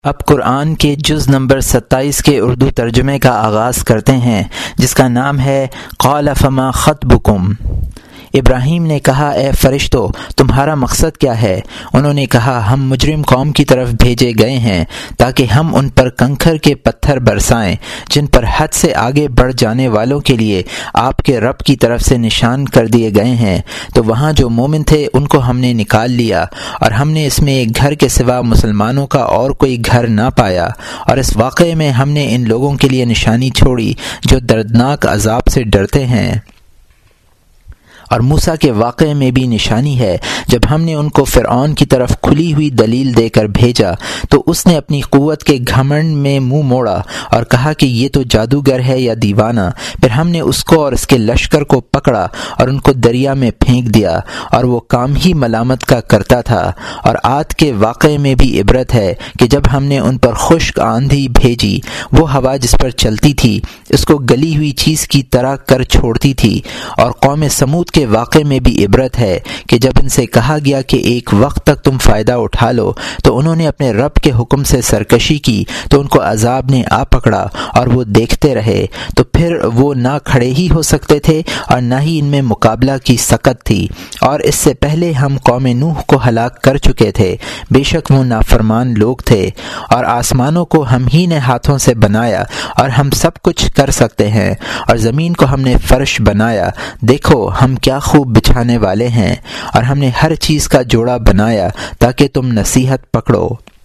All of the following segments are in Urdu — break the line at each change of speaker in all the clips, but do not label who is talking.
اب قرآن کے جز نمبر 27 کے اردو ترجمے کا آغاز کرتے ہیں، جس کا نام ہے قال فما خطبکم۔ ابراہیم نے کہا، اے فرشتو، تمہارا مقصد کیا ہے؟ انہوں نے کہا، ہم مجرم قوم کی طرف بھیجے گئے ہیں تاکہ ہم ان پر کنکر کے پتھر برسائیں جن پر حد سے آگے بڑھ جانے والوں کے لیے آپ کے رب کی طرف سے نشان کر دیے گئے ہیں۔ تو وہاں جو مومن تھے ان کو ہم نے نکال لیا، اور ہم نے اس میں ایک گھر کے سوا مسلمانوں کا اور کوئی گھر نہ پایا، اور اس واقعے میں ہم نے ان لوگوں کے لیے نشانی چھوڑی جو دردناک عذاب سے ڈرتے ہیں۔ اور موسیٰ کے واقعے میں بھی نشانی ہے، جب ہم نے ان کو فرعون کی طرف کھلی ہوئی دلیل دے کر بھیجا تو اس نے اپنی قوت کے گھمنڈ میں منہ موڑا اور کہا کہ یہ تو جادوگر ہے یا دیوانہ۔ پھر ہم نے اس کو اور اس کے لشکر کو پکڑا اور ان کو دریا میں پھینک دیا، اور وہ کام ہی ملامت کا کرتا تھا۔ اور عاد کے واقعے میں بھی عبرت ہے کہ جب ہم نے ان پر خشک آندھی بھیجی، وہ ہوا جس پر چلتی تھی اس کو گلی ہوئی چیز کی طرح کر چھوڑتی تھی۔ اور قوم سمود کے واقعے میں بھی عبرت ہے کہ جب ان سے کہا گیا کہ ایک وقت تک تم فائدہ اٹھا لو تو انہوں نے اپنے رب کے حکم سے سرکشی کی تو ان کو عذاب نے آ پکڑا اور وہ دیکھتے رہے، تو پھر وہ نہ کھڑے ہی ہو سکتے تھے اور نہ ہی ان میں مقابلہ کی سکت تھی۔ اور اس سے پہلے ہم قوم نوح کو ہلاک کر چکے تھے، بے شک وہ نافرمان لوگ تھے۔ اور آسمانوں کو ہم ہی نے ہاتھوں سے بنایا اور ہم سب کچھ کر سکتے ہیں، اور زمین کو ہم نے فرش بنایا، دیکھو ہم کیا خوب بچھانے والے ہیں۔ اور ہم نے ہر چیز کا جوڑا بنایا تاکہ تم نصیحت پکڑو۔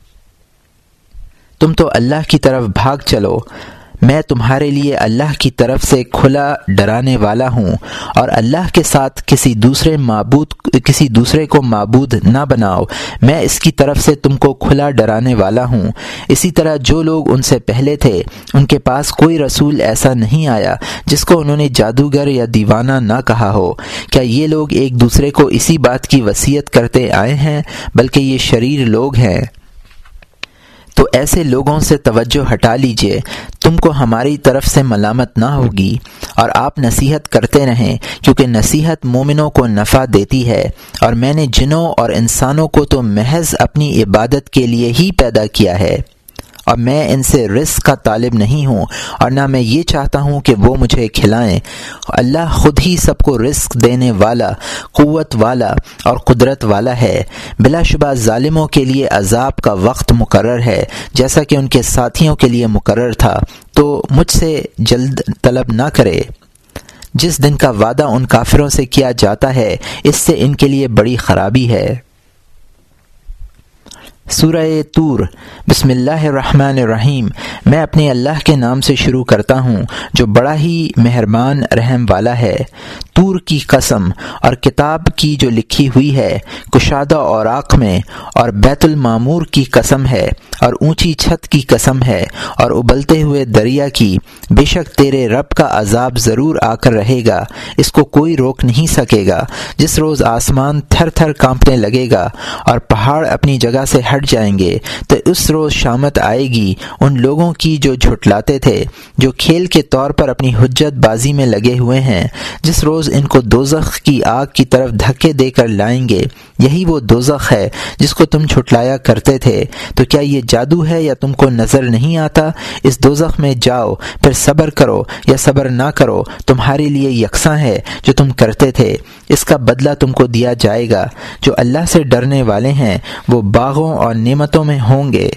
تم تو اللہ کی طرف بھاگ چلو، میں تمہارے لیے اللہ کی طرف سے کھلا ڈرانے والا ہوں، اور اللہ کے ساتھ کسی دوسرے کو معبود نہ بناؤ، میں اس کی طرف سے تم کو کھلا ڈرانے والا ہوں۔ اسی طرح جو لوگ ان سے پہلے تھے ان کے پاس کوئی رسول ایسا نہیں آیا جس کو انہوں نے جادوگر یا دیوانہ نہ کہا ہو۔ کیا یہ لوگ ایک دوسرے کو اسی بات کی وصیت کرتے آئے ہیں؟ بلکہ یہ شریر لوگ ہیں۔ تو ایسے لوگوں سے توجہ ہٹا لیجئے، تم کو ہماری طرف سے ملامت نہ ہوگی، اور آپ نصیحت کرتے رہیں، کیونکہ نصیحت مومنوں کو نفع دیتی ہے۔ اور میں نے جنوں اور انسانوں کو تو محض اپنی عبادت کے لیے ہی پیدا کیا ہے، اور میں ان سے رزق کا طالب نہیں ہوں، اور نہ میں یہ چاہتا ہوں کہ وہ مجھے کھلائیں۔ اللہ خود ہی سب کو رزق دینے والا، قوت والا اور قدرت والا ہے۔ بلا شبہ ظالموں کے لیے عذاب کا وقت مقرر ہے، جیسا کہ ان کے ساتھیوں کے لیے مقرر تھا، تو مجھ سے جلد طلب نہ کرے۔ جس دن کا وعدہ ان کافروں سے کیا جاتا ہے اس سے ان کے لیے بڑی خرابی ہے۔ سورہ طور۔ بسم اللہ الرحمن الرحیم۔ میں اپنے اللہ کے نام سے شروع کرتا ہوں جو بڑا ہی مہربان رحم والا ہے۔ طور کی قسم، اور کتاب کی جو لکھی ہوئی ہے کشادہ اوراق میں، اور بیت المعمور کی قسم ہے، اور اونچی چھت کی قسم ہے، اور ابلتے ہوئے دریا کی۔ بے شک تیرے رب کا عذاب ضرور آ کر رہے گا، اس کو کوئی روک نہیں سکے گا۔ جس روز آسمان تھر تھر کانپنے لگے گا اور پہاڑ اپنی جگہ سے ہٹ جائیں گے، تو اس روز شامت آئے گی ان لوگوں کی جو جھٹلاتے تھے، جو کھیل کے طور پر اپنی حجت بازی میں لگے ہوئے ہیں۔ جس روز ان کو دوزخ کی آگ کی طرف دھکے دے کر لائیں گے، یہی وہ دوزخ ہے جس کو تم جھٹلایا کرتے تھے۔ تو کیا یہ جادو ہے یا تم کو نظر نہیں آتا؟ اس دوزخ میں جاؤ، پھر صبر کرو یا صبر نہ کرو، تمہارے لیے یکساں ہے جو تم کرتے تھے۔ اس کا بدلہ تم کو دیا جائے گا۔ جو اللہ سے ڈرنے والے ہیں وہ باغوں اور نعمتوں میں ہوں گے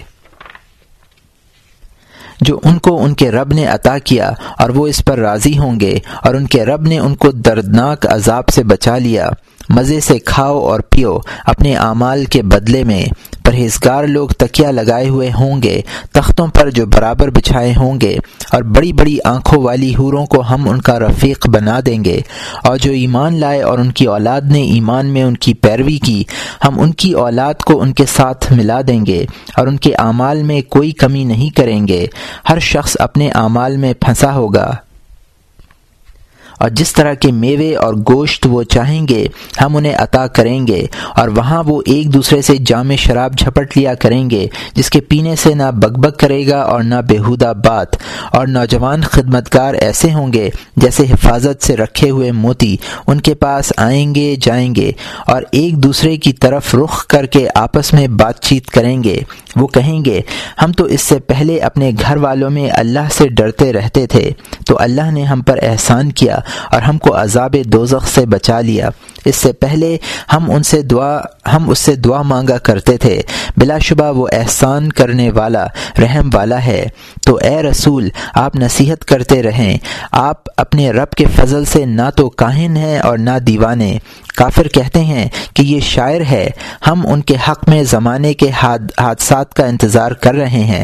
جو ان کو ان کے رب نے عطا کیا، اور وہ اس پر راضی ہوں گے، اور ان کے رب نے ان کو دردناک عذاب سے بچا لیا۔ مزے سے کھاؤ اور پیو اپنے اعمال کے بدلے میں۔ پرہیزگار لوگ تکیہ لگائے ہوئے ہوں گے تختوں پر جو برابر بچھائے ہوں گے، اور بڑی بڑی آنکھوں والی حوروں کو ہم ان کا رفیق بنا دیں گے۔ اور جو ایمان لائے اور ان کی اولاد نے ایمان میں ان کی پیروی کی، ہم ان کی اولاد کو ان کے ساتھ ملا دیں گے، اور ان کے اعمال میں کوئی کمی نہیں کریں گے۔ ہر شخص اپنے اعمال میں پھنسا ہوگا، اور جس طرح کے میوے اور گوشت وہ چاہیں گے ہم انہیں عطا کریں گے، اور وہاں وہ ایک دوسرے سے جام شراب جھپٹ لیا کریں گے جس کے پینے سے نہ بک کرے گا اور نہ بیہودہ بات، اور نوجوان خدمتگار ایسے ہوں گے جیسے حفاظت سے رکھے ہوئے موتی، ان کے پاس آئیں گے جائیں گے اور ایک دوسرے کی طرف رخ کر کے آپس میں بات چیت کریں گے۔ وہ کہیں گے ہم تو اس سے پہلے اپنے گھر والوں میں اللہ سے ڈرتے رہتے تھے، تو اللہ نے ہم پر احسان کیا اور ہم کو عذاب دوزخ سے بچا لیا۔ اس سے پہلے ہم اس سے دعا مانگا کرتے تھے، بلا شبہ وہ احسان کرنے والا رحم والا ہے۔ تو اے رسول آپ نصیحت کرتے رہیں، آپ اپنے رب کے فضل سے نہ تو کاہن ہیں اور نہ دیوانے۔ کافر کہتے ہیں کہ یہ شاعر ہے، ہم ان کے حق میں زمانے کے حادثات کا انتظار کر رہے ہیں۔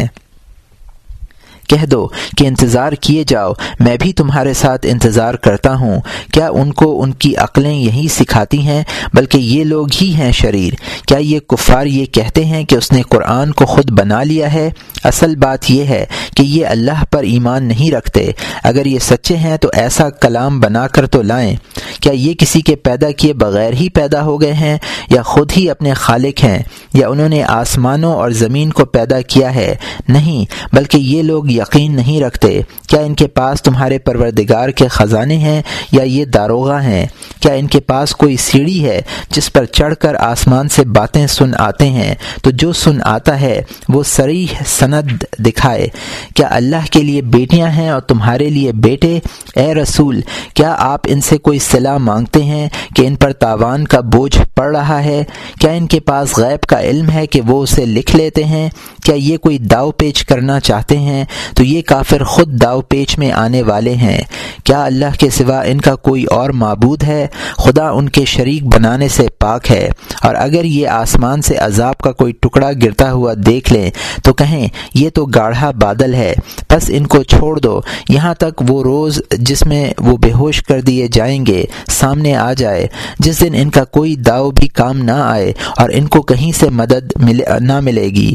کہہ دو کہ انتظار کیے جاؤ، میں بھی تمہارے ساتھ انتظار کرتا ہوں۔ کیا ان کو ان کی عقلیں یہی سکھاتی ہیں؟ بلکہ یہ لوگ ہی ہیں شریر۔ کیا یہ کفار یہ کہتے ہیں کہ اس نے قرآن کو خود بنا لیا ہے؟ اصل بات یہ ہے کہ یہ اللہ پر ایمان نہیں رکھتے۔ اگر یہ سچے ہیں تو ایسا کلام بنا کر تو لائیں۔ کیا یہ کسی کے پیدا کیے بغیر ہی پیدا ہو گئے ہیں، یا خود ہی اپنے خالق ہیں، یا انہوں نے آسمانوں اور زمین کو پیدا کیا ہے؟ نہیں، بلکہ یہ لوگ یقین نہیں رکھتے۔ کیا ان کے پاس تمہارے پروردگار کے خزانے ہیں، یا یہ داروغہ ہیں؟ کیا ان کے پاس کوئی سیڑھی ہے جس پر چڑھ کر آسمان سے باتیں سن آتے ہیں؟ تو جو سن آتا ہے وہ صریح سند دکھائے۔ کیا اللہ کے لیے بیٹیاں ہیں اور تمہارے لیے بیٹے؟ اے رسول کیا آپ ان سے کوئی صلاح مانگتے ہیں کہ ان پر تاوان کا بوجھ پڑ رہا ہے؟ کیا ان کے پاس غیب کا علم ہے کہ وہ اسے لکھ لیتے ہیں؟ کیا یہ کوئی داؤ پیچ کرنا چاہتے ہیں؟ تو یہ کافر خود داؤ پیچ میں آنے والے ہیں۔ کیا اللہ کے سوا ان کا کوئی اور معبود ہے؟ خدا ان کے شریک بنانے سے پاک ہے۔ اور اگر یہ آسمان سے عذاب کا کوئی ٹکڑا گرتا ہوا دیکھ لیں تو کہیں یہ تو گاڑھا بادل ہے، بس ان کو چھوڑ دو یہاں تک وہ روز جس میں وہ بے ہوش کر دیے جائیں گے سامنے آ جائے، جس دن ان کا کوئی داؤ بھی کام نہ آئے اور ان کو کہیں سے مدد نہ ملے گی۔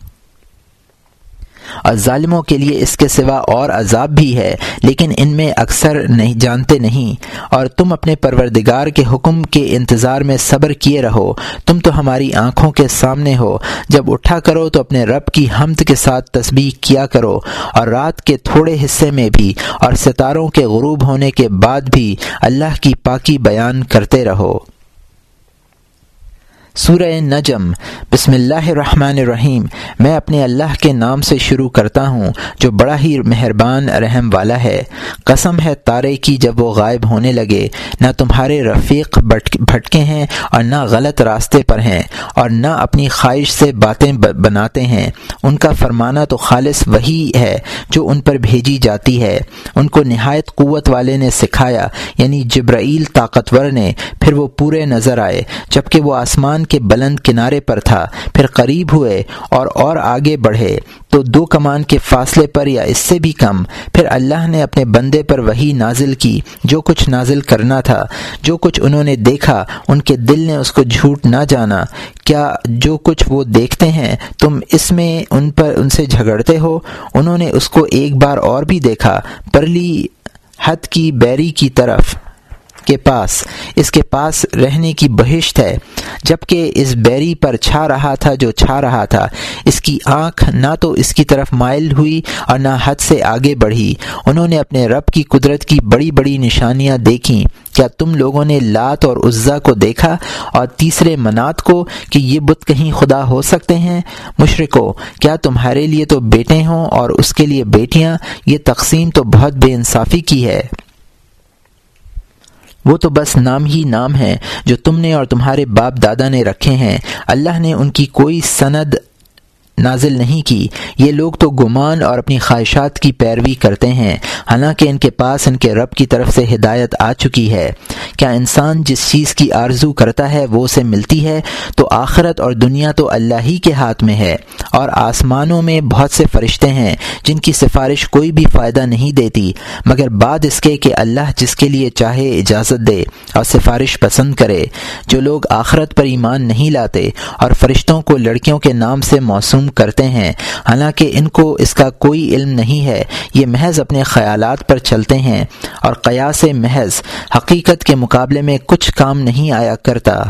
اور ظالموں کے لیے اس کے سوا اور عذاب بھی ہے، لیکن ان میں اکثر نہیں جانتے نہیں۔ اور تم اپنے پروردگار کے حکم کے انتظار میں صبر کیے رہو، تم تو ہماری آنکھوں کے سامنے ہو۔ جب اٹھا کرو تو اپنے رب کی حمد کے ساتھ تسبیح کیا کرو، اور رات کے تھوڑے حصے میں بھی اور ستاروں کے غروب ہونے کے بعد بھی اللہ کی پاکی بیان کرتے رہو۔ سورہ نجم۔ بسم اللہ الرحمن الرحیم۔ میں اپنے اللہ کے نام سے شروع کرتا ہوں جو بڑا ہی مہربان رحم والا ہے۔ قسم ہے تارے کی جب وہ غائب ہونے لگے، نہ تمہارے رفیق بھٹکے ہیں اور نہ غلط راستے پر ہیں، اور نہ اپنی خواہش سے باتیں بناتے ہیں۔ ان کا فرمانا تو خالص وہی ہے جو ان پر بھیجی جاتی ہے۔ ان کو نہایت قوت والے نے سکھایا، یعنی جبرائیل طاقتور نے، پھر وہ پورے نظر آئے جبکہ وہ آسمان کے بلند کنارے پر تھا، پھر قریب ہوئے اور آگے بڑھے تو 2 کمان کے فاصلے پر یا اس سے بھی کم۔ پھر اللہ نے اپنے بندے پر وحی نازل کی، جو کچھ نازل کرنا تھا۔ جو کچھ انہوں نے دیکھا ان کے دل نے اس کو جھوٹ نہ جانا۔ کیا جو کچھ وہ دیکھتے ہیں تم اس میں ان سے جھگڑتے ہو؟ انہوں نے اس کو ایک بار اور بھی دیکھا، پرلی حد کی بیری کی طرف کے پاس، اس کے پاس رہنے کی بہشت ہے، جبکہ اس بیری پر چھا رہا تھا جو چھا رہا تھا۔ اس کی آنکھ نہ تو اس کی طرف مائل ہوئی اور نہ حد سے آگے بڑھی۔ انہوں نے اپنے رب کی قدرت کی بڑی بڑی نشانیاں دیکھیں۔ کیا تم لوگوں نے لات اور عزا کو دیکھا اور تیسرے منات کو کہ یہ بت کہیں خدا ہو سکتے ہیں؟ مشرکو کیا تمہارے لیے تو بیٹے ہوں اور اس کے لیے بیٹیاں؟ یہ تقسیم تو بہت بے انصافی کی ہے۔ وہ تو بس نام ہی نام ہے جو تم نے اور تمہارے باپ دادا نے رکھے ہیں، اللہ نے ان کی کوئی سند نازل نہیں کی۔ یہ لوگ تو گمان اور اپنی خواہشات کی پیروی کرتے ہیں، حالانکہ ان کے پاس ان کے رب کی طرف سے ہدایت آ چکی ہے۔ کیا انسان جس چیز کی آرزو کرتا ہے وہ اسے ملتی ہے؟ تو آخرت اور دنیا تو اللہ ہی کے ہاتھ میں ہے، اور آسمانوں میں بہت سے فرشتے ہیں جن کی سفارش کوئی بھی فائدہ نہیں دیتی مگر بعد اس کے کہ اللہ جس کے لیے چاہے اجازت دے اور سفارش پسند کرے۔ جو لوگ آخرت پر ایمان نہیں لاتے اور فرشتوں کو لڑکیوں کے نام سے موسوم معلوم کرتے ہیں، حالانکہ ان کو اس کا کوئی علم نہیں ہے۔ یہ محض اپنے خیالات پر چلتے ہیں اور قیاس محض حقیقت کے مقابلے میں کچھ کام نہیں آیا کرتا۔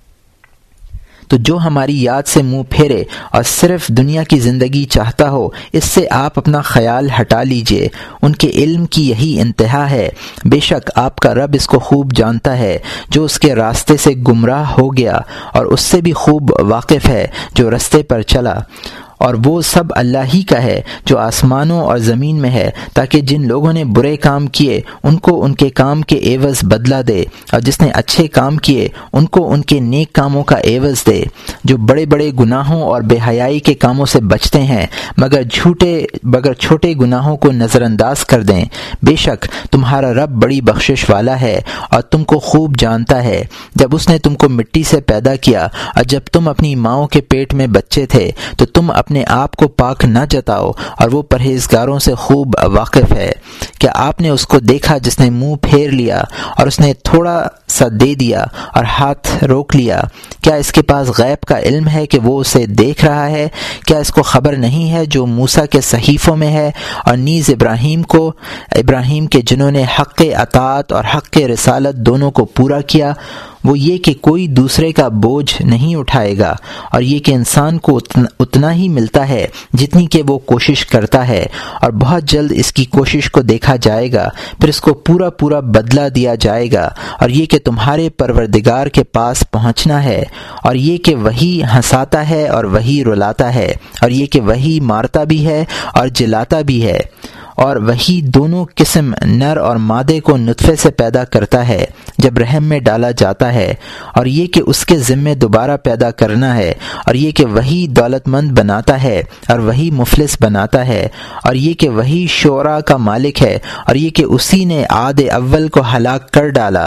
تو جو ہماری یاد سے منہ پھیرے اور صرف دنیا کی زندگی چاہتا ہو، اس سے آپ اپنا خیال ہٹا لیجئے۔ ان کے علم کی یہی انتہا ہے۔ بے شک آپ کا رب اس کو خوب جانتا ہے جو اس کے راستے سے گمراہ ہو گیا، اور اس سے بھی خوب واقف ہے جو رستے پر چلا۔ اور وہ سب اللہ ہی کا ہے جو آسمانوں اور زمین میں ہے، تاکہ جن لوگوں نے برے کام کیے ان کو ان کے کام کے عوض بدلہ دے، اور جس نے اچھے کام کیے ان کو ان کے نیک کاموں کا عوض دے۔ جو بڑے بڑے گناہوں اور بے حیائی کے کاموں سے بچتے ہیں مگر چھوٹے گناہوں کو نظر انداز کر دیں، بے شک تمہارا رب بڑی بخشش والا ہے اور تم کو خوب جانتا ہے۔ جب اس نے تم کو مٹی سے پیدا کیا اور جب تم اپنی ماؤں کے پیٹ میں بچے تھے تو تم اپنے آپ کو پاک نہ جتاؤ، اور وہ پرہیزگاروں سے خوب واقف ہے۔ کیا آپ نے اس کو دیکھا جس نے منہ پھیر لیا اور اس نے تھوڑا سا دے دیا اور ہاتھ روک لیا؟ کیا اس کے پاس غیب کا علم ہے کہ وہ اسے دیکھ رہا ہے؟ کیا اس کو خبر نہیں ہے جو موسیٰ کے صحیفوں میں ہے، اور نیز ابراہیم کے جنہوں نے حق اطاعت اور حق رسالت دونوں کو پورا کیا؟ وہ یہ کہ کوئی دوسرے کا بوجھ نہیں اٹھائے گا، اور یہ کہ انسان کو اتنا ہی ملتا ہے جتنی کہ وہ کوشش کرتا ہے، اور بہت جلد اس کی کوشش کو دیکھا جائے گا، پھر اس کو پورا بدلہ دیا جائے گا۔ اور یہ کہ تمہارے پروردگار کے پاس پہنچنا ہے، اور یہ کہ وہی ہنساتا ہے اور وہی رلاتا ہے، اور یہ کہ وہی مارتا بھی ہے اور جلاتا بھی ہے، اور وہی دونوں قسم نر اور مادے کو نطفے سے پیدا کرتا ہے جب رحم میں ڈالا جاتا ہے، اور یہ کہ اس کے ذمے دوبارہ پیدا کرنا ہے، اور یہ کہ وہی دولت مند بناتا ہے اور وہی مفلس بناتا ہے، اور یہ کہ وہی شعراء کا مالک ہے، اور یہ کہ اسی نے عاد اول کو ہلاک کر ڈالا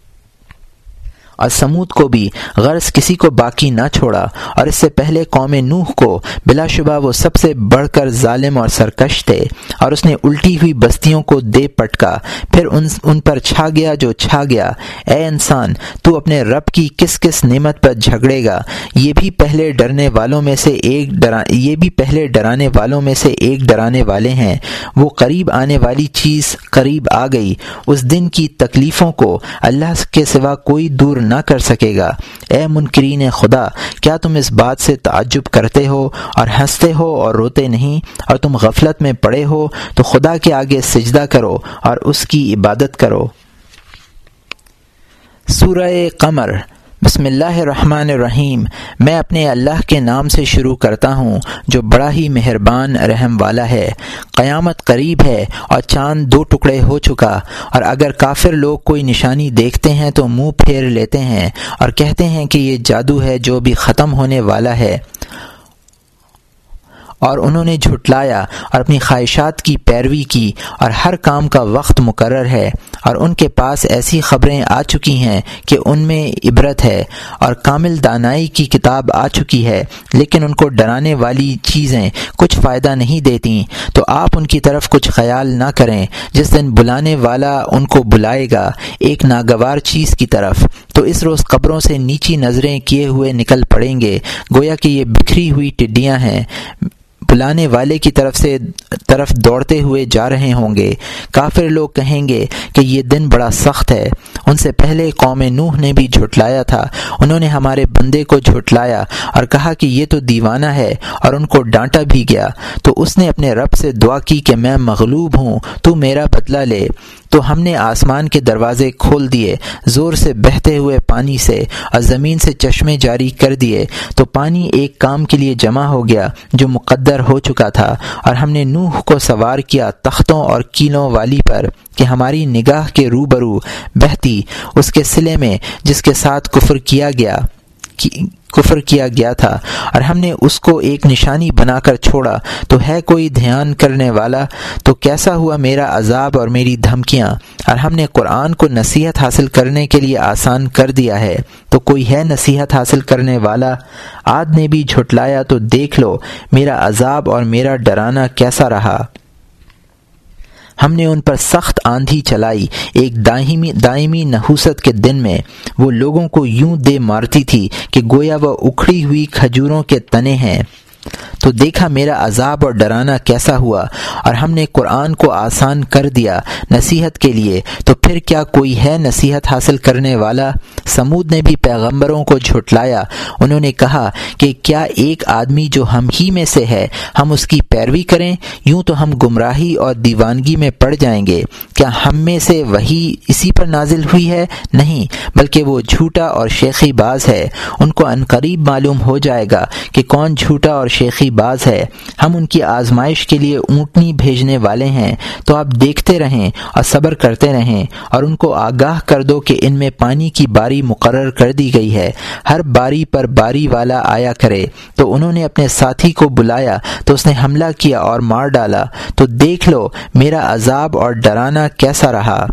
اور سمود کو بھی غرض کسی کو باقی نہ چھوڑا، اور اس سے پہلے قوم نوح کو بلا شبہ وہ سب سے بڑھ کر ظالم اور سرکش تھے، اور اس نے الٹی ہوئی بستیوں کو دے پٹکا، پھر ان پر چھا گیا جو چھا گیا۔ اے انسان، تو اپنے رب کی کس کس نعمت پر جھگڑے گا؟ یہ بھی پہلے ڈرانے والوں میں سے ایک ڈرانے والے ہیں۔ وہ قریب آنے والی چیز قریب آ گئی، اس دن کی تکلیفوں کو اللہ کے سوا کوئی دور نہ کر سکے گا۔ اے منکرین خدا، کیا تم اس بات سے تعجب کرتے ہو اور ہنستے ہو اور روتے نہیں؟ اور تم غفلت میں پڑے ہو تو خدا کے آگے سجدہ کرو اور اس کی عبادت کرو۔ سورہ قمر۔ بسم اللہ الرحمن الرحیم۔ میں اپنے اللہ کے نام سے شروع کرتا ہوں جو بڑا ہی مہربان رحم والا ہے۔ قیامت قریب ہے اور چاند 2 ٹکڑے ہو چکا، اور اگر کافر لوگ کوئی نشانی دیکھتے ہیں تو منہ پھیر لیتے ہیں اور کہتے ہیں کہ یہ جادو ہے جو بھی ختم ہونے والا ہے، اور انہوں نے جھٹلایا اور اپنی خواہشات کی پیروی کی، اور ہر کام کا وقت مقرر ہے، اور ان کے پاس ایسی خبریں آ چکی ہیں کہ ان میں عبرت ہے، اور کامل دانائی کی کتاب آ چکی ہے، لیکن ان کو ڈرانے والی چیزیں کچھ فائدہ نہیں دیتی۔ تو آپ ان کی طرف کچھ خیال نہ کریں جس دن بلانے والا ان کو بلائے گا ایک ناگوار چیز کی طرف، تو اس روز قبروں سے نیچی نظریں کیے ہوئے نکل پڑیں گے، گویا کہ یہ بکھری ہوئی ٹڈیاں ہیں، بلانے والے کی طرف دوڑتے ہوئے جا رہے ہوں گے۔ کافر لوگ کہیں گے کہ یہ دن بڑا سخت ہے۔ ان سے پہلے قوم نوح نے بھی جھٹلایا تھا، انہوں نے ہمارے بندے کو جھٹلایا اور کہا کہ یہ تو دیوانہ ہے، اور ان کو ڈانٹا بھی گیا۔ تو اس نے اپنے رب سے دعا کی کہ میں مغلوب ہوں، تو میرا بدلہ لے۔ تو ہم نے آسمان کے دروازے کھول دیے زور سے بہتے ہوئے پانی سے، اور زمین سے چشمے جاری کر دیے، تو پانی ایک کام کے لیے جمع ہو گیا جو مقدر ہو چکا تھا، اور ہم نے نوح کو سوار کیا تختوں اور کیلوں والی پر کہ ہماری نگاہ کے روبرو بہتی اس کے صلے میں جس کے ساتھ کفر کیا گیا تھا، اور ہم نے اس کو ایک نشانی بنا کر چھوڑا۔ تو ہے کوئی دھیان کرنے والا؟ تو کیسا ہوا میرا عذاب اور میری دھمکیاں، اور ہم نے قرآن کو نصیحت حاصل کرنے کے لیے آسان کر دیا ہے، تو کوئی ہے نصیحت حاصل کرنے والا؟ عاد نے بھی جھٹلایا، تو دیکھ لو میرا عذاب اور میرا ڈرانا کیسا رہا۔ ہم نے ان پر سخت آندھی چلائی ایک دائمی نحوست کے دن میں، وہ لوگوں کو یوں دے مارتی تھی کہ گویا وہ اکھڑی ہوئی کھجوروں کے تنے ہیں۔ تو دیکھا میرا عذاب اور ڈرانا کیسا ہوا، اور ہم نے قرآن کو آسان کر دیا نصیحت کے لیے، تو پھر کیا کوئی ہے نصیحت حاصل کرنے والا؟ سمود نے بھی پیغمبروں کو جھٹلایا، انہوں نے کہا کہ کیا ایک آدمی جو ہم ہی میں سے ہے ہم اس کی پیروی کریں؟ یوں تو ہم گمراہی اور دیوانگی میں پڑ جائیں گے۔ کیا ہم میں سے وحی اسی پر نازل ہوئی ہے؟ نہیں، بلکہ وہ جھوٹا اور شیخی باز ہے۔ ان کو عنقریب معلوم ہو جائے گا کہ کون جھوٹا اور شیخی باز ہے۔ ہم ان کی آزمائش کے لیے اونٹنی بھیجنے والے ہیں، تو آپ دیکھتے رہیں اور صبر کرتے رہیں، اور ان کو آگاہ کر دو کہ ان میں پانی کی باری مقرر کر دی گئی ہے، ہر باری پر باری والا آیا کرے۔ تو انہوں نے اپنے ساتھی کو بلایا تو اس نے حملہ کیا اور مار ڈالا، تو دیکھ لو میرا عذاب اور ڈرانا کیسا رہا۔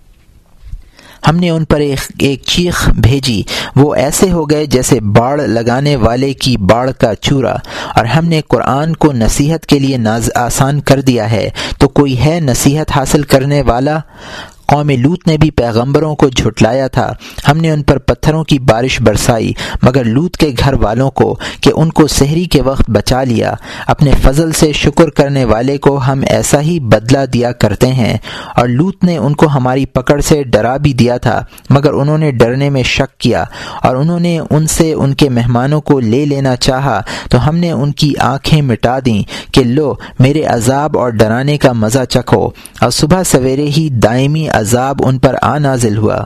ہم نے ان پر ایک چیخ بھیجی، وہ ایسے ہو گئے جیسے باڑ لگانے والے کی باڑ کا چورا، اور ہم نے قرآن کو نصیحت کے لیے آسان کر دیا ہے، تو کوئی ہے نصیحت حاصل کرنے والا؟ قوم لوط نے بھی پیغمبروں کو جھٹلایا تھا، ہم نے ان پر پتھروں کی بارش برسائی مگر لوط کے گھر والوں کو کہ ان کو سحری کے وقت بچا لیا۔ اپنے فضل سے شکر کرنے والے کو ہم ایسا ہی بدلہ دیا کرتے ہیں، اور لوط نے ان کو ہماری پکڑ سے ڈرا بھی دیا تھا مگر انہوں نے ڈرنے میں شک کیا، اور انہوں نے ان سے ان کے مہمانوں کو لے لینا چاہا تو ہم نے ان کی آنکھیں مٹا دیں کہ لو میرے عذاب اور ڈرانے کا مزہ چکھو، اور صبح سویرے ہی دائمی عذاب ان پر نازل ہوا۔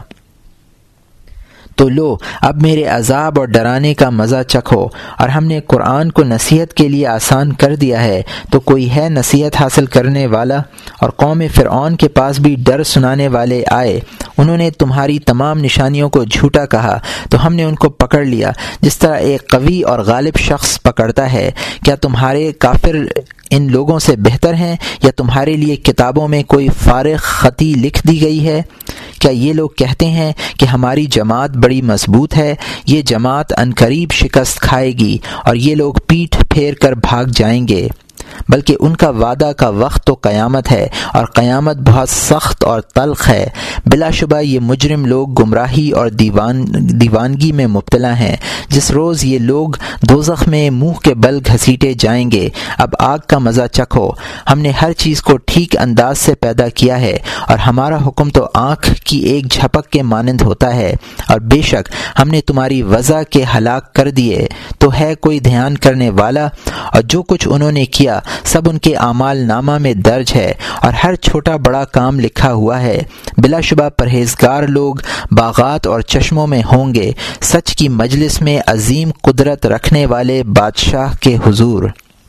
تو لو اب میرے عذاب اور ڈرانے کا مزہ چکھو، اور ہم نے قرآن کو نصیحت کے لیے آسان کر دیا ہے، تو کوئی ہے نصیحت حاصل کرنے والا؟ اور قوم فرعون کے پاس بھی ڈر سنانے والے آئے، انہوں نے تمہاری تمام نشانیوں کو جھوٹا کہا، تو ہم نے ان کو پکڑ لیا جس طرح ایک قوی اور غالب شخص پکڑتا ہے۔ کیا تمہارے کافر ان لوگوں سے بہتر ہیں، یا تمہارے لیے کتابوں میں کوئی فارغ خطی لکھ دی گئی ہے؟ کیا یہ لوگ کہتے ہیں کہ ہماری جماعت بڑی مضبوط ہے؟ یہ جماعت عنقریب شکست کھائے گی اور یہ لوگ پیٹھ پھیر کر بھاگ جائیں گے، بلکہ ان کا وعدہ کا وقت تو قیامت ہے، اور قیامت بہت سخت اور تلخ ہے۔ بلا شبہ یہ مجرم لوگ گمراہی اور دیوانگی میں مبتلا ہیں۔ جس روز یہ لوگ دوزخ میں منہ کے بل گھسیٹے جائیں گے۔ اب آگ کا مزہ چکھو، ہم نے ہر چیز کو ٹھیک انداز سے پیدا کیا ہے، اور ہمارا حکم تو آنکھ کی ایک جھپک کے مانند ہوتا ہے، اور بے شک ہم نے تمہاری وضع کے ہلاک کر دیے۔ تو ہے کوئی دھیان کرنے والا؟ اور جو کچھ انہوں نے کیا سب ان کے اعمال نامہ میں درج ہے، اور ہر چھوٹا بڑا کام لکھا ہوا ہے۔ بلا شبہ پرہیزگار لوگ باغات اور چشموں میں ہوں گے، سچ کی مجلس میں عظیم قدرت رکھنے والے بادشاہ کے حضور۔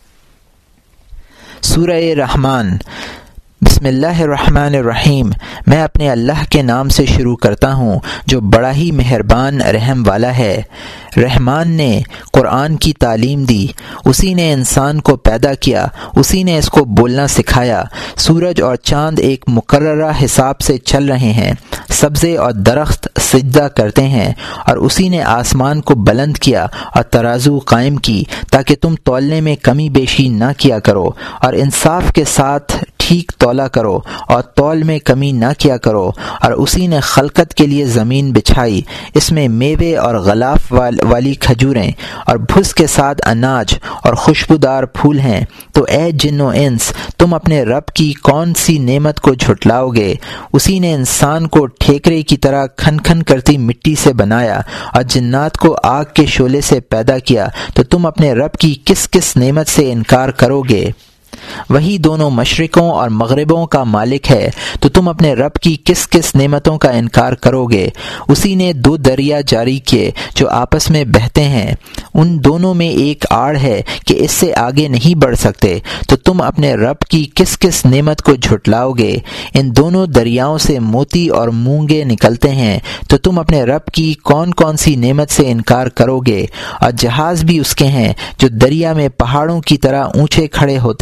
سورہ رحمان۔ بسم اللہ الرحمن الرحیم۔ میں اپنے اللہ کے نام سے شروع کرتا ہوں جو بڑا ہی مہربان رحم والا ہے۔ رحمان نے قرآن کی تعلیم دی، اسی نے انسان کو پیدا کیا، اسی نے اس کو بولنا سکھایا۔ سورج اور چاند ایک مقررہ حساب سے چل رہے ہیں، سبزے اور درخت سجدہ کرتے ہیں، اور اسی نے آسمان کو بلند کیا اور ترازو قائم کی تاکہ تم تولنے میں کمی بیشی نہ کیا کرو، اور انصاف کے ساتھ ٹھیک تولا کرو اور تول میں کمی نہ کیا کرو۔ اور اسی نے خلقت کے لیے زمین بچھائی، اس میں میوے اور غلاف والی کھجوریں اور بھس کے ساتھ اناج اور خوشبودار پھول ہیں۔ تو اے جن و انس، تم اپنے رب کی کون سی نعمت کو جھٹلاؤ گے؟ اسی نے انسان کو ٹھیکرے کی طرح کھن کھن کرتی مٹی سے بنایا، اور جنات کو آگ کے شعلے سے پیدا کیا، تو تم اپنے رب کی کس کس نعمت سے انکار کرو گے؟ وہی دونوں مشرقوں اور مغربوں کا مالک ہے، تو تم اپنے رب کی کس کس نعمتوں کا انکار کرو گے؟ اسی نے دو دریا جاری کیے جو آپس میں بہتے ہیں، ان دونوں میں ایک آڑ ہے کہ اس سے آگے نہیں بڑھ سکتے، تو تم اپنے رب کی کس کس نعمت کو جھٹلاؤ گے؟ ان دونوں دریاؤں سے موتی اور مونگے نکلتے ہیں، تو تم اپنے رب کی کون کون سی نعمت سے انکار کرو گے؟ اور جہاز بھی اس کے ہیں جو دریا میں پہاڑوں کی طرح اونچے کھڑے ہوتے ہیں،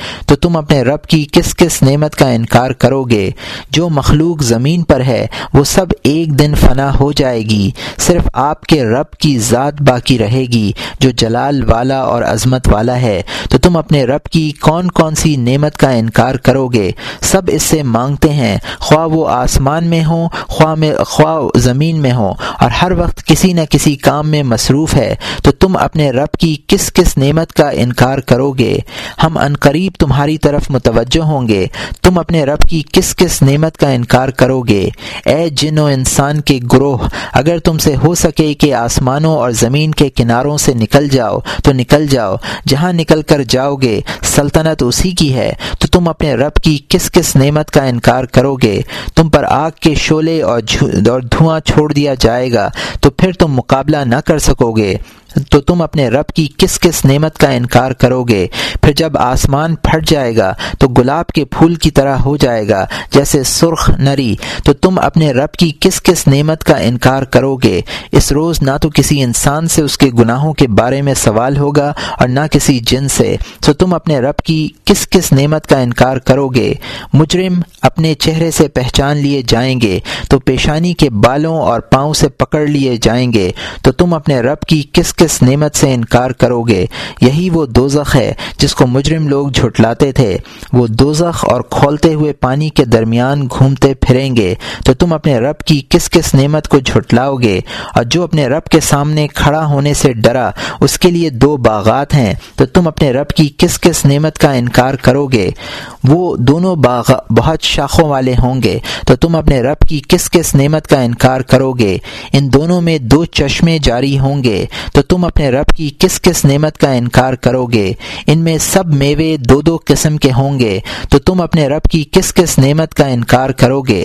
تو تم اپنے رب کی کس کس نعمت کا انکار کرو گے؟ جو مخلوق زمین پر ہے وہ سب ایک دن فنا ہو جائے گی، صرف آپ کے رب کی ذات باقی رہے گی جو جلال والا اور عظمت والا ہے۔ تو تم اپنے رب کی کون کون سی نعمت کا انکار کرو گے؟ سب اس سے مانگتے ہیں، خواہ وہ آسمان میں ہوں خواہ زمین میں ہوں، اور ہر وقت کسی نہ کسی کام میں مصروف ہے۔ تو تم اپنے رب کی کس کس نعمت کا انکار کرو گے؟ ہم عنقریب تمہاری طرف متوجہ ہوں گے، تم اپنے رب کی کس کس نعمت کا انکار کرو گے؟ اے جن و انسان کے گروہ، اگر تم سے ہو سکے کہ آسمانوں اور زمین کے کناروں سے نکل جاؤ تو نکل جاؤ، جہاں نکل کر جاؤ گے سلطنت اسی کی ہے۔ تو تم اپنے رب کی کس کس نعمت کا انکار کرو گے؟ تم پر آگ کے شعلے اور دھواں چھوڑ دیا جائے گا تو پھر تم مقابلہ نہ کر سکو گے۔ تو تم اپنے رب کی کس کس نعمت کا انکار کرو گے؟ پھر جب آسمان پھٹ جائے گا تو گلاب کے پھول کی طرح ہو جائے گا جیسے سرخ نری۔ تو تم اپنے رب کی کس کس نعمت کا انکار کرو گے؟ اس روز نہ تو کسی انسان سے اس کے گناہوں کے بارے میں سوال ہوگا اور نہ کسی جن سے۔ تو تم اپنے رب کی کس کس نعمت کا انکار کرو گے؟ مجرم اپنے چہرے سے پہچان لیے جائیں گے تو پیشانی کے بالوں اور پاؤں سے پکڑ لیے جائیں گے۔ تو تم اپنے رب کی کس کس نعمت سے انکار کرو گے؟ یہی وہ دوزخ ہے جس کو مجرم لوگ جھٹلاتے تھے، وہ دوزخ اور کھولتے ہوئے پانی کے درمیان گھومتے پھریں گے۔ تو تم اپنے رب کی کس کس نعمت کو جھٹلاؤ گے؟ اور جو اپنے رب کے سامنے کھڑا ہونے سے ڈرا اس کے لیے 2 باغات ہیں۔ تو تم اپنے رب کی کس کس نعمت کا انکار کرو گے؟ وہ دونوں باغ بہت شاخوں والے ہوں گے۔ تو تم اپنے رب کی کس کس نعمت کا انکار کرو گے؟ ان دونوں میں 2 چشمے جاری ہوں گے۔ تو تم اپنے رب کی کس کس نعمت کا انکار کرو گے؟ ان میں سب میوے 2 قسم کے ہوں گے۔ تو تم اپنے رب کی کس کس نعمت کا انکار کرو گے؟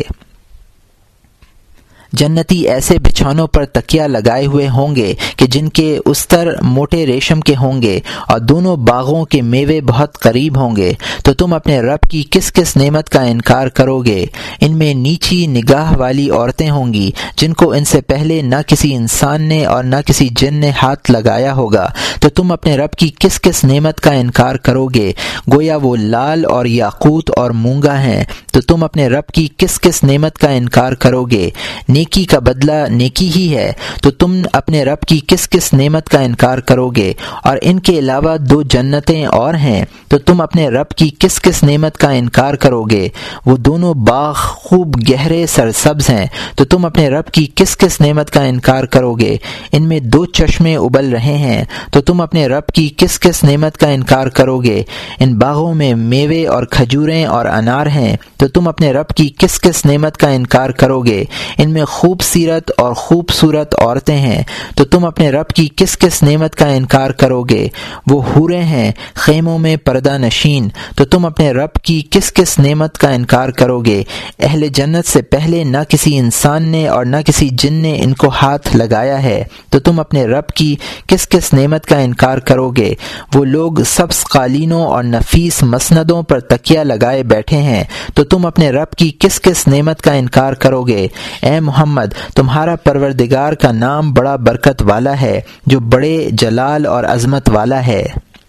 جنتی ایسے بچھونوں پر تکیہ لگائے ہوئے ہوں گے کہ جن کے استر موٹے ریشم کے ہوں گے، اور دونوں باغوں کے میوے بہت قریب ہوں گے۔ تو تم اپنے رب کی کس کس نعمت کا انکار کرو گے؟ ان میں نیچی نگاہ والی عورتیں ہوں گی جن کو ان سے پہلے نہ کسی انسان نے اور نہ کسی جن نے ہاتھ لگایا ہوگا۔ تو تم اپنے رب کی کس کس نعمت کا انکار کرو گے؟ گویا وہ لال اور یاقوت اور مونگا ہیں۔ تو تم اپنے رب کی کس کس نعمت کا انکار کرو گے؟ نیکی کا بدلہ نیکی ہی ہے۔ تو تم اپنے رب کی کس کس نعمت کا انکار کرو گے؟ اور ان کے علاوہ 2 جنتیں اور ہیں۔ تو تم اپنے رب کی کس کس نعمت کا انکار کرو گے؟ وہ دونوں باغ خوب گہرے سرسبز ہیں۔ تو تم اپنے رب کی کس کس نعمت کا انکار کرو گے؟ ان میں 2 چشمے ابل رہے ہیں۔ تو تم اپنے رب کی کس کس نعمت کا انکار کرو گے؟ ان باغوں میں میوے اور کھجوریں اور انار ہیں۔ تو تم اپنے رب کی کس کس نعمت کا انکار کرو گے؟ ان میں خوب سیرت اور خوبصورت عورتیں ہیں۔ تو تم اپنے رب کی کس کس نعمت کا انکار کرو گے؟ وہ حوریں ہیں خیموں میں پردہ نشین۔ تو تم اپنے رب کی کس کس نعمت کا انکار کرو گے؟ اہل جنت سے پہلے نہ کسی انسان نے اور نہ کسی جن نے ان کو ہاتھ لگایا ہے۔ تو تم اپنے رب کی کس کس نعمت کا انکار کرو گے؟ وہ لوگ سبز قالینوں اور نفیس مسندوں پر تکیہ لگائے بیٹھے ہیں۔ تو تم اپنے رب کی کس کس نعمت کا انکار کرو گے؟ اے محمد، تمہارا پروردگار کا نام بڑا برکت والا ہے جو بڑے جلال اور عظمت والا ہے۔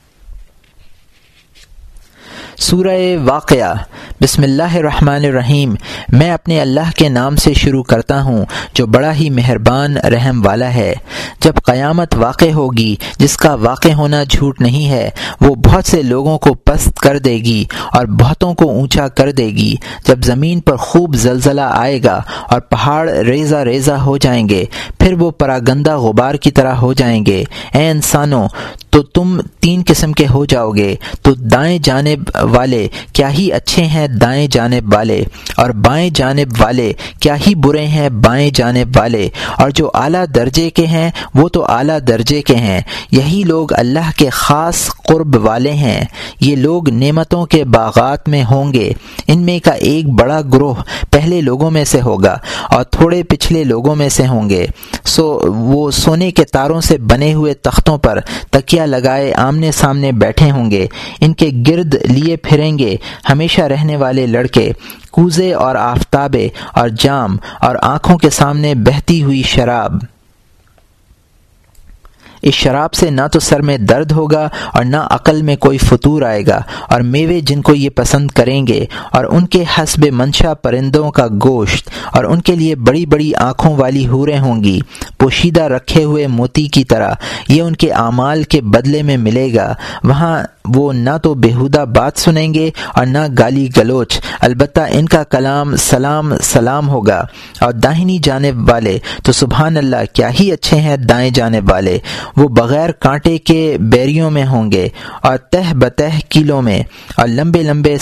سورہ واقعہ۔ بسم اللہ الرحمن الرحیم۔ میں اپنے اللہ کے نام سے شروع کرتا ہوں جو بڑا ہی مہربان رحم والا ہے۔ جب قیامت واقع ہوگی جس کا واقع ہونا جھوٹ نہیں ہے، وہ بہت سے لوگوں کو پست کر دے گی اور بہتوں کو اونچا کر دے گی۔ جب زمین پر خوب زلزلہ آئے گا اور پہاڑ ریزہ ریزہ ہو جائیں گے، پھر وہ پراگندہ غبار کی طرح ہو جائیں گے۔ اے انسانوں، تو تم 3 قسم کے ہو جاؤ گے۔ تو دائیں جانب والے کیا ہی اچھے ہیں دائیں جانب والے، اور بائیں جانب والے کیا ہی برے ہیں بائیں جانب والے، اور جو اعلیٰ درجے کے ہیں وہ تو اعلیٰ درجے کے ہیں۔ یہی لوگ اللہ کے خاص قرب والے ہیں۔ یہ لوگ نعمتوں کے باغات میں ہوں گے۔ ان میں کا ایک بڑا گروہ پہلے لوگوں میں سے ہوگا اور تھوڑے پچھلے لوگوں میں سے ہوں گے۔ وہ سونے کے تاروں سے بنے ہوئے تختوں پر تکیہ لگائے آمنے سامنے بیٹھے ہوں گے۔ ان کے گرد لیے پھریں گے ہمیشہ رہنے والے لڑکے، کوزے اور آفتابے اور جام اور آنکھوں کے سامنے بہتی ہوئی شراب۔ اس شراب سے نہ تو سر میں درد ہوگا اور نہ عقل میں کوئی فتور آئے گا، اور میوے جن کو یہ پسند کریں گے، اور ان کے حسب منشا پرندوں کا گوشت، اور ان کے لیے بڑی بڑی آنکھوں والی حوریں ہوں گی پوشیدہ رکھے ہوئے موتی کی طرح، یہ ان کے اعمال کے بدلے میں ملے گا۔ وہاں وہ نہ تو بیہودہ بات سنیں گے اور نہ گالی گلوچ، البتہ ان کا کلام سلام سلام ہوگا۔ اور داہنی جانب والے تو سبحان اللہ کیا ہی اچھے ہیں، دائیں جانب والے وہ بغیر کانٹے کے بیریوں میں ہوں گے، اور تہ بتہ کیلوں میں، اور لمبے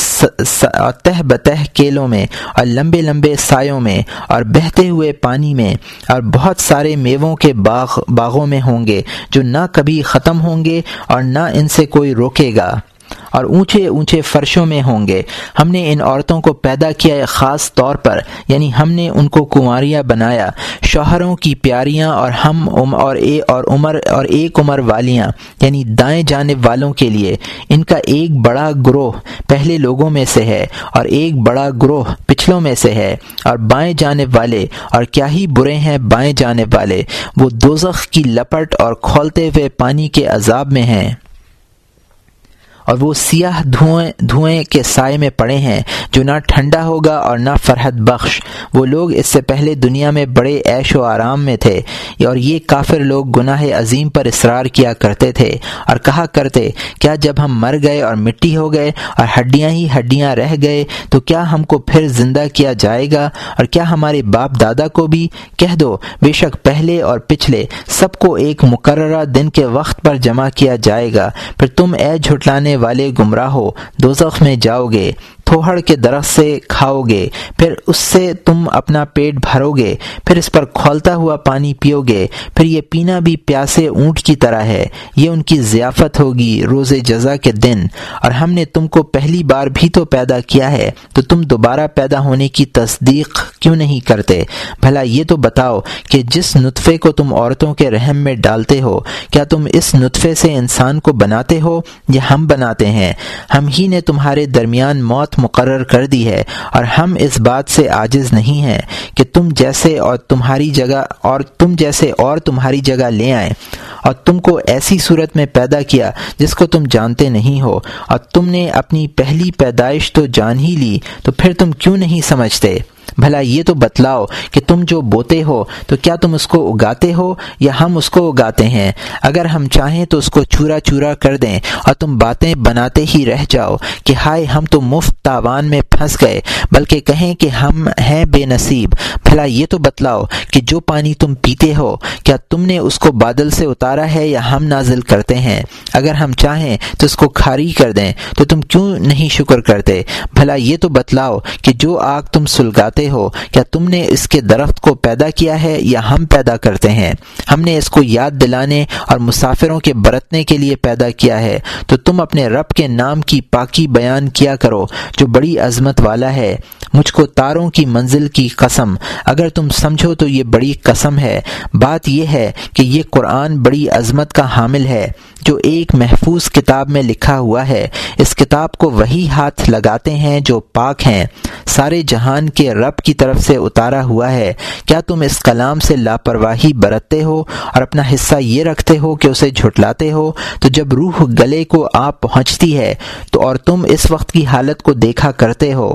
لمبے سایوں میں، اور بہتے ہوئے پانی میں، اور بہت سارے میووں کے باغوں میں ہوں گے جو نہ کبھی ختم ہوں گے اور نہ ان سے کوئی روکے گا، اور اونچے اونچے فرشوں میں ہوں گے۔ ہم نے ان عورتوں کو پیدا کیا ایک خاص طور پر، یعنی ہم نے ان کو کنواریاں بنایا، شوہروں کی پیاریاں، اور ایک عمر والیاں، یعنی دائیں جانب والوں کے لیے۔ ان کا ایک بڑا گروہ پہلے لوگوں میں سے ہے اور ایک بڑا گروہ پچھلوں میں سے ہے، اور بائیں جانب والے، اور کیا ہی برے ہیں بائیں جانب والے، وہ دوزخ کی لپٹ اور کھولتے ہوئے پانی کے عذاب میں ہیں، اور وہ سیاہ دھوئیں کے سائے میں پڑے ہیں جو نہ ٹھنڈا ہوگا اور نہ فرحت بخش۔ وہ لوگ اس سے پہلے دنیا میں بڑے عیش و آرام میں تھے، اور یہ کافر لوگ گناہ عظیم پر اصرار کیا کرتے تھے اور کہا کرتے، کیا جب ہم مر گئے اور مٹی ہو گئے اور ہڈیاں ہی ہڈیاں رہ گئے تو کیا ہم کو پھر زندہ کیا جائے گا، اور کیا ہمارے باپ دادا کو بھی؟ کہہ دو بے شک پہلے اور پچھلے سب کو ایک مقررہ دن کے وقت پر جمع کیا جائے گا، پھر تم اے جھٹلانے والے گمراہو دوزخ میں جاؤ گے، تھوہڑ کے درخت سے کھاؤ گے، پھر اس سے تم اپنا پیٹ بھرو گے، پھر اس پر کھولتا ہوا پانی پیو گے، پھر یہ پینا بھی پیاسے اونٹ کی طرح ہے، یہ ان کی ضیافت ہوگی روز جزا کے دن۔ اور ہم نے تم کو پہلی بار بھی تو پیدا کیا ہے، تو تم دوبارہ پیدا ہونے کی تصدیق کیوں نہیں کرتے؟ بھلا یہ تو بتاؤ کہ جس نطفے کو تم عورتوں کے رحم میں ڈالتے ہو، کیا تم اس نطفے سے انسان کو بناتے ہو یا ہم بناتے ہیں؟ ہم ہی نے تمہارے درمیان موت مقرر کر دی ہے، اور ہم اس بات سے عاجز نہیں ہیں کہ تم جیسے اور تمہاری جگہ لے آئیں، اور تم کو ایسی صورت میں پیدا کیا جس کو تم جانتے نہیں ہو، اور تم نے اپنی پہلی پیدائش تو جان ہی لی، تو پھر تم کیوں نہیں سمجھتے؟ بھلا یہ تو بتلاؤ کہ تم جو بوتے ہو تو کیا تم اس کو اگاتے ہو یا ہم اس کو اگاتے ہیں؟ اگر ہم چاہیں تو اس کو چورا چورا کر دیں اور تم باتیں بناتے ہی رہ جاؤ کہ ہائے ہم تو مفت تاوان میں پھنس گئے، بلکہ کہیں کہ ہم ہیں بے نصیب۔ بھلا یہ تو بتلاؤ کہ جو پانی تم پیتے ہو کیا تم نے اس کو بادل سے اتارا ہے یا ہم نازل کرتے ہیں؟ اگر ہم چاہیں تو اس کو کھاری کر دیں تو تم کیوں نہیں شکر کرتے؟ بھلا یہ تو بتلاؤ کہ جو آگ تم سلگاتے ہو کیا تم نے اس کے درخت کو پیدا کیا ہے یا ہم پیدا کرتے ہیں؟ ہم نے اس کو یاد دلانے اور مسافروں کے برتنے کے لیے پیدا کیا ہے، تو تم اپنے رب کے نام کی پاکی بیان کیا کرو جو بڑی عظمت والا ہے۔ مجھ کو تاروں کی منزل کی قسم، اگر تم سمجھو تو یہ بڑی قسم ہے۔ بات یہ ہے کہ یہ قرآن بڑی عظمت کا حامل ہے جو ایک محفوظ کتاب میں لکھا ہوا ہے۔ اس کتاب کو وہی ہاتھ لگاتے ہیں جو پاک ہیں، سارے جہان کے رب کی طرف سے اتارا ہوا ہے۔ کیا تم اس کلام سے لاپرواہی برتتے ہو اور اپنا حصہ یہ رکھتے ہو کہ اسے جھٹلاتے ہو؟ تو جب روح گلے کو آ پہنچتی ہے تو اور تم اس وقت کی حالت کو دیکھا کرتے ہو،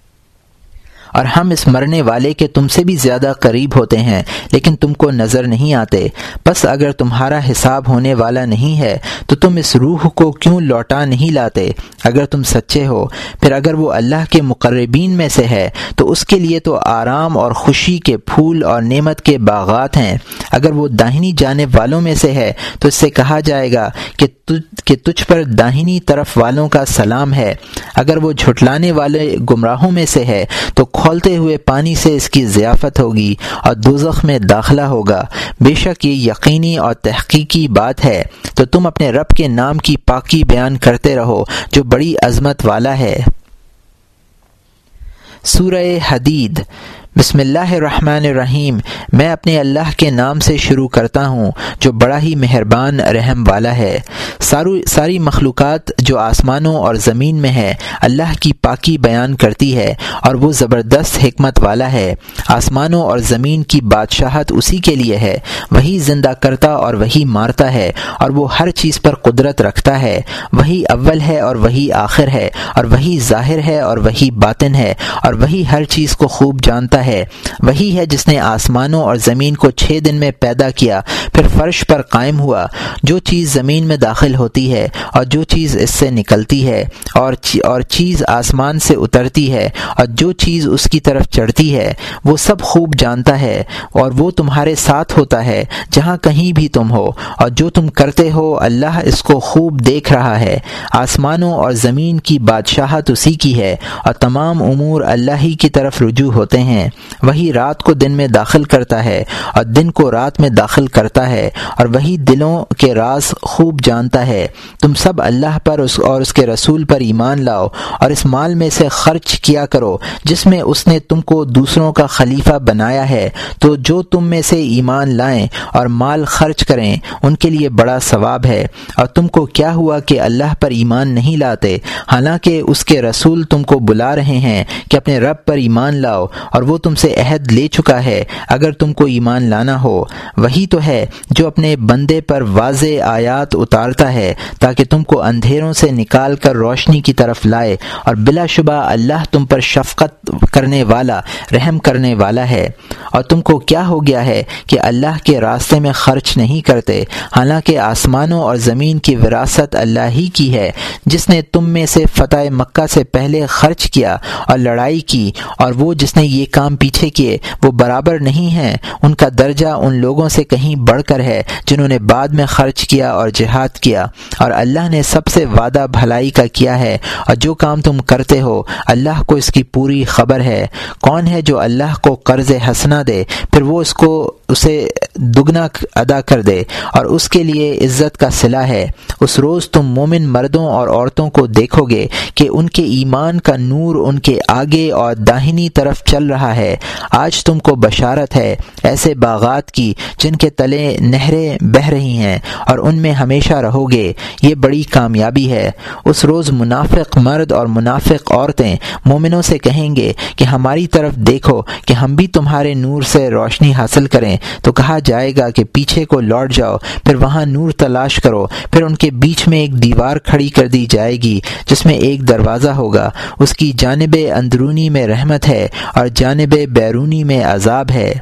اور ہم اس مرنے والے کے تم سے بھی زیادہ قریب ہوتے ہیں لیکن تم کو نظر نہیں آتے۔ بس اگر تمہارا حساب ہونے والا نہیں ہے تو تم اس روح کو کیوں لوٹا نہیں لاتے اگر تم سچے ہو؟ پھر اگر وہ اللہ کے مقربین میں سے ہے تو اس کے لیے تو آرام اور خوشی کے پھول اور نعمت کے باغات ہیں۔ اگر وہ داہنی جانب والوں میں سے ہے تو اس سے کہا جائے گا کہ تجھ پر داہنی طرف والوں کا سلام ہے۔ اگر وہ جھٹلانے والے گمراہوں میں سے ہے تو کھولتے ہوئے پانی سے اس کی ضیافت ہوگی اور دوزخ میں داخلہ ہوگا۔ بے شک یہ یقینی اور تحقیقی بات ہے، تو تم اپنے رب کے نام کی پاکی بیان کرتے رہو جو بڑی عظمت والا ہے۔ سورہ حدید۔ بسم اللہ الرحمن الرحیم۔ میں اپنے اللہ کے نام سے شروع کرتا ہوں جو بڑا ہی مہربان رحم والا ہے۔ ساری مخلوقات جو آسمانوں اور زمین میں ہے اللہ کی پاکی بیان کرتی ہے اور وہ زبردست حکمت والا ہے۔ آسمانوں اور زمین کی بادشاہت اسی کے لیے ہے، وہی زندہ کرتا اور وہی مارتا ہے، اور وہ ہر چیز پر قدرت رکھتا ہے۔ وہی اول ہے اور وہی آخر ہے، اور وہی ظاہر ہے اور وہی باطن ہے، اور وہی ہر چیز کو خوب جانتا ہے۔ وہی ہے جس نے آسمانوں اور زمین کو 6 دن میں پیدا کیا، پھر فرش پر قائم ہوا۔ جو چیز زمین میں داخل ہوتی ہے اور جو چیز اس سے نکلتی ہے، اور چیز آسمان سے اترتی ہے اور جو چیز اس کی طرف چڑھتی ہے، وہ سب خوب جانتا ہے۔ اور وہ تمہارے ساتھ ہوتا ہے جہاں کہیں بھی تم ہو، اور جو تم کرتے ہو اللہ اس کو خوب دیکھ رہا ہے۔ آسمانوں اور زمین کی بادشاہت اسی کی ہے، اور تمام امور اللہ ہی کی طرف رجوع ہوتے ہیں۔ وہی رات کو دن میں داخل کرتا ہے اور دن کو رات میں داخل کرتا ہے، اور وہی دلوں کے راز خوب جانتا ہے۔ تم سب اللہ پر اور اس کے رسول پر ایمان لاؤ، اور اس مال میں سے خرچ کیا کرو جس میں اس نے تم کو دوسروں کا خلیفہ بنایا ہے، تو جو تم میں سے ایمان لائیں اور مال خرچ کریں ان کے لیے بڑا ثواب ہے۔ اور تم کو کیا ہوا کہ اللہ پر ایمان نہیں لاتے، حالانکہ اس کے رسول تم کو بلا رہے ہیں کہ اپنے رب پر ایمان لاؤ، اور وہ تم سے عہد لے چکا ہے اگر تم کو ایمان لانا ہو۔ وہی تو ہے جو اپنے بندے پر واضح آیات اتارتا ہے تاکہ تم کو اندھیروں سے نکال کر روشنی کی طرف لائے، اور بلا شبہ اللہ تم پر شفقت کرنے والا رحم کرنے والا ہے۔ اور تم کو کیا ہو گیا ہے کہ اللہ کے راستے میں خرچ نہیں کرتے، حالانکہ آسمانوں اور زمین کی وراثت اللہ ہی کی ہے، جس نے تم میں سے فتح مکہ سے پہلے خرچ کیا اور لڑائی کی، اور وہ جس نے یہ کام پیچھے کیے وہ برابر نہیں ہیں، ان کا درجہ ان لوگوں سے کہیں بڑھ کر ہے جنہوں نے بعد میں خرچ کیا اور جہاد کیا۔ اور اللہ نے سب سے وعدہ بھلائی کا کیا ہے، اور جو کام تم کرتے ہو اللہ کو اس کی پوری خبر ہے۔ کون ہے جو اللہ کو قرض حسنہ دے پھر وہ اسے دگنا ادا کر دے، اور اس کے لیے عزت کا صلہ ہے۔ اس روز تم مومن مردوں اور عورتوں کو دیکھو گے کہ ان کے ایمان کا نور ان کے آگے اور داہنی طرف چل رہا ہے۔ آج تم کو بشارت ہے ایسے باغات کی جن کے تلے نہریں بہہ رہی ہیں، اور ان میں ہمیشہ رہو گے، یہ بڑی کامیابی ہے۔ اس روز منافق مرد اور منافق عورتیں مومنوں سے کہیں گے کہ ہماری طرف دیکھو کہ ہم بھی تمہارے نور سے روشنی حاصل کریں، تو کہا جائے گا کہ پیچھے کو لوٹ جاؤ، پھر وہاں نور تلاش کرو۔ پھر ان کے بیچ میں ایک دیوار کھڑی کر دی جائے گی جس میں ایک دروازہ ہوگا، اس کی جانب اندرونی میں رحمت ہے اور جانب بیرونی میں عذاب ہے۔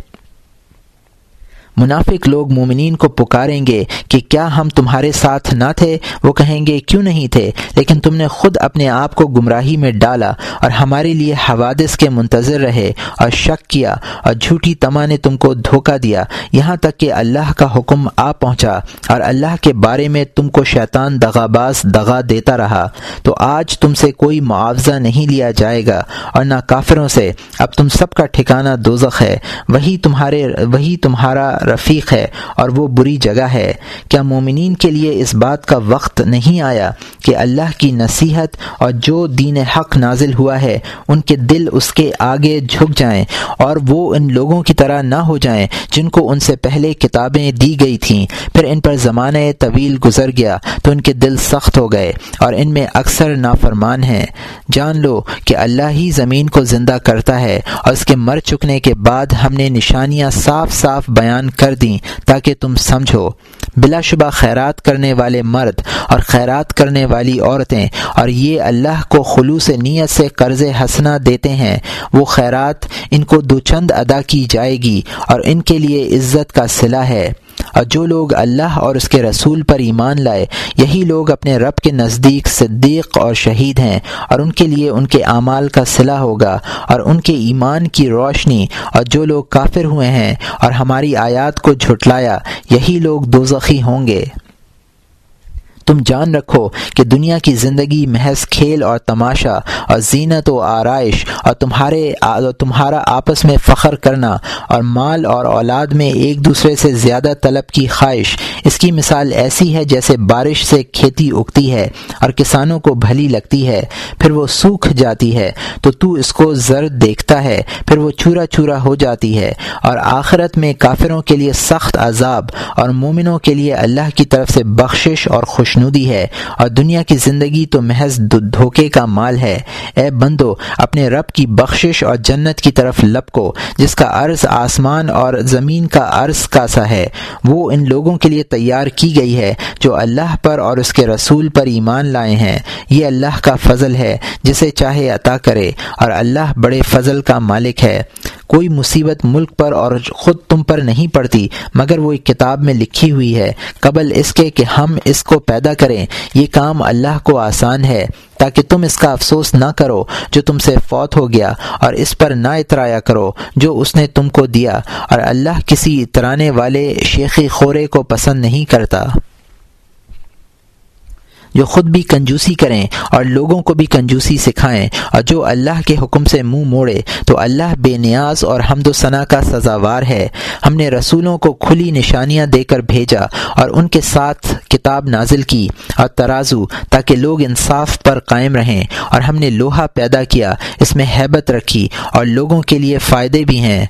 منافق لوگ مومنین کو پکاریں گے کہ کیا ہم تمہارے ساتھ نہ تھے؟ وہ کہیں گے کیوں نہیں تھے، لیکن تم نے خود اپنے آپ کو گمراہی میں ڈالا اور ہمارے لیے حوادث کے منتظر رہے اور شک کیا، اور جھوٹی طمع نے تم کو دھوکہ دیا، یہاں تک کہ اللہ کا حکم آ پہنچا اور اللہ کے بارے میں تم کو شیطان دغاباز دغا دیتا رہا۔ تو آج تم سے کوئی معاوضہ نہیں لیا جائے گا اور نہ کافروں سے، اب تم سب کا ٹھکانہ دوزخ ہے، وہی تمہارا رفیق ہے اور وہ بری جگہ ہے۔ کیا مومنین کے لیے اس بات کا وقت نہیں آیا کہ اللہ کی نصیحت اور جو دین حق نازل ہوا ہے ان کے دل اس کے آگے جھک جائیں، اور وہ ان لوگوں کی طرح نہ ہو جائیں جن کو ان سے پہلے کتابیں دی گئی تھیں، پھر ان پر زمانہ طویل گزر گیا تو ان کے دل سخت ہو گئے اور ان میں اکثر نافرمان ہیں۔ جان لو کہ اللہ ہی زمین کو زندہ کرتا ہے، اور اس کے مر چکنے کے بعد ہم نے نشانیاں صاف صاف بیان کر دیں تاکہ تم سمجھو۔ بلا شبہ خیرات کرنے والے مرد اور خیرات کرنے والی عورتیں، اور یہ اللہ کو خلوص نیت سے قرض حسنہ دیتے ہیں، وہ خیرات ان کو دوچند ادا کی جائے گی اور ان کے لیے عزت کا صلہ ہے۔ اور جو لوگ اللہ اور اس کے رسول پر ایمان لائے یہی لوگ اپنے رب کے نزدیک صدیق اور شہید ہیں، اور ان کے لیے ان کے اعمال کا صلہ ہوگا اور ان کے ایمان کی روشنی۔ اور جو لوگ کافر ہوئے ہیں اور ہماری آیات کو جھٹلایا یہی لوگ دوزخی ہوں گے۔ تم جان رکھو کہ دنیا کی زندگی محض کھیل اور تماشا اور زینت و آرائش اور تمہارا آپس میں فخر کرنا اور مال اور اولاد میں ایک دوسرے سے زیادہ طلب کی خواہش، اس کی مثال ایسی ہے جیسے بارش سے کھیتی اگتی ہے اور کسانوں کو بھلی لگتی ہے، پھر وہ سوکھ جاتی ہے تو اس کو زرد دیکھتا ہے، پھر وہ چورا چورا ہو جاتی ہے، اور آخرت میں کافروں کے لیے سخت عذاب اور مومنوں کے لیے اللہ کی طرف سے بخشش اور خوشنودی ہے، اور دنیا کی زندگی تو محض دھوکے کا مال ہے۔ اے بندو، اپنے رب کی بخشش اور جنت کی طرف لپکو جس کا عرض آسمان اور زمین کا عرض کا سا ہے، وہ ان لوگوں کے لیے تیار کی گئی ہے جو اللہ پر اور اس کے رسول پر ایمان لائے ہیں۔ یہ اللہ کا فضل ہے جسے چاہے عطا کرے، اور اللہ بڑے فضل کا مالک ہے۔ کوئی مصیبت ملک پر اور خود تم پر نہیں پڑتی مگر وہ ایک کتاب میں لکھی ہوئی ہے قبل اس کے کہ ہم اس کو پیدا کریں۔ یہ کام اللہ کو آسان ہے تاکہ تم اس کا افسوس نہ کرو جو تم سے فوت ہو گیا، اور اس پر نہ اترایا کرو جو اس نے تم کو دیا، اور اللہ کسی اترانے والے شیخی خورے کو پسند نہیں کرتا جو خود بھی کنجوسی کریں اور لوگوں کو بھی کنجوسی سکھائیں، اور جو اللہ کے حکم سے منہ موڑے تو اللہ بے نیاز اور حمد و ثنا کا سزاوار ہے۔ ہم نے رسولوں کو کھلی نشانیاں دے کر بھیجا اور ان کے ساتھ کتاب نازل کی اور ترازو تاکہ لوگ انصاف پر قائم رہیں، اور ہم نے لوہا پیدا کیا، اس میں ہیبت رکھی اور لوگوں کے لیے فائدے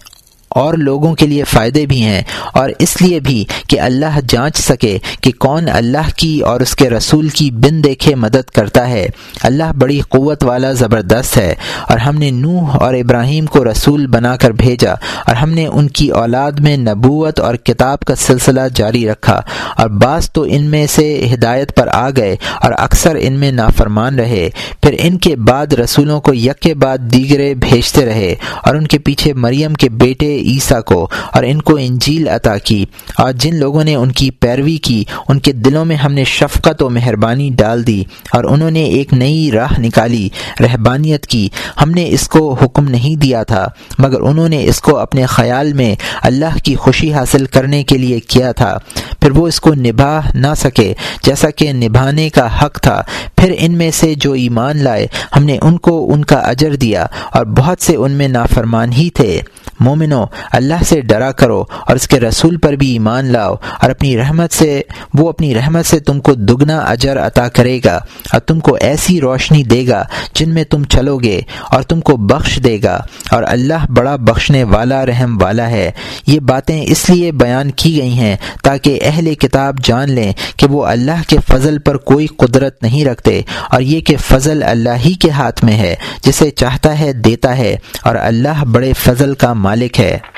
بھی ہیں اور اس لیے بھی کہ اللہ جانچ سکے کہ کون اللہ کی اور اس کے رسول کی بن دیکھے مدد کرتا ہے۔ اللہ بڑی قوت والا زبردست ہے، اور ہم نے نوح اور ابراہیم کو رسول بنا کر بھیجا، اور ہم نے ان کی اولاد میں نبوت اور کتاب کا سلسلہ جاری رکھا، اور بعض تو ان میں سے ہدایت پر آ گئے اور اکثر ان میں نافرمان رہے۔ پھر ان کے بعد رسولوں کو یک کے بعد دیگرے بھیجتے رہے، اور ان کے پیچھے مریم کے بیٹے عیسیٰ کو اور ان کو انجیل عطا کی، اور جن لوگوں نے ان کی پیروی کی ان کے دلوں میں ہم نے شفقت و مہربانی ڈال دی، اور انہوں نے ایک نئی راہ نکالی، رہبانیت کی۔ ہم نے اس کو حکم نہیں دیا تھا مگر انہوں نے اس کو اپنے خیال میں اللہ کی خوشی حاصل کرنے کے لیے کیا تھا، پھر وہ اس کو نبھا نہ سکے جیسا کہ نبھانے کا حق تھا۔ پھر ان میں سے جو ایمان لائے ہم نے ان کو ان کا اجر دیا، اور بہت سے ان میں نافرمان ہی تھے۔ مومنو، اللہ سے ڈرا کرو اور اس کے رسول پر بھی ایمان لاؤ، اور اپنی رحمت سے تم کو دگنا اجر عطا کرے گا، اور تم کو ایسی روشنی دے گا جن میں تم چلو گے، اور تم کو بخش دے گا، اور اللہ بڑا بخشنے والا رحم والا ہے۔ یہ باتیں اس لیے بیان کی گئی ہیں تاکہ اہل کتاب جان لیں کہ وہ اللہ کے فضل پر کوئی قدرت نہیں رکھتے، اور یہ کہ فضل اللہ ہی کے ہاتھ میں ہے، جسے چاہتا ہے دیتا ہے، اور اللہ بڑے فضل کا مالک ہے۔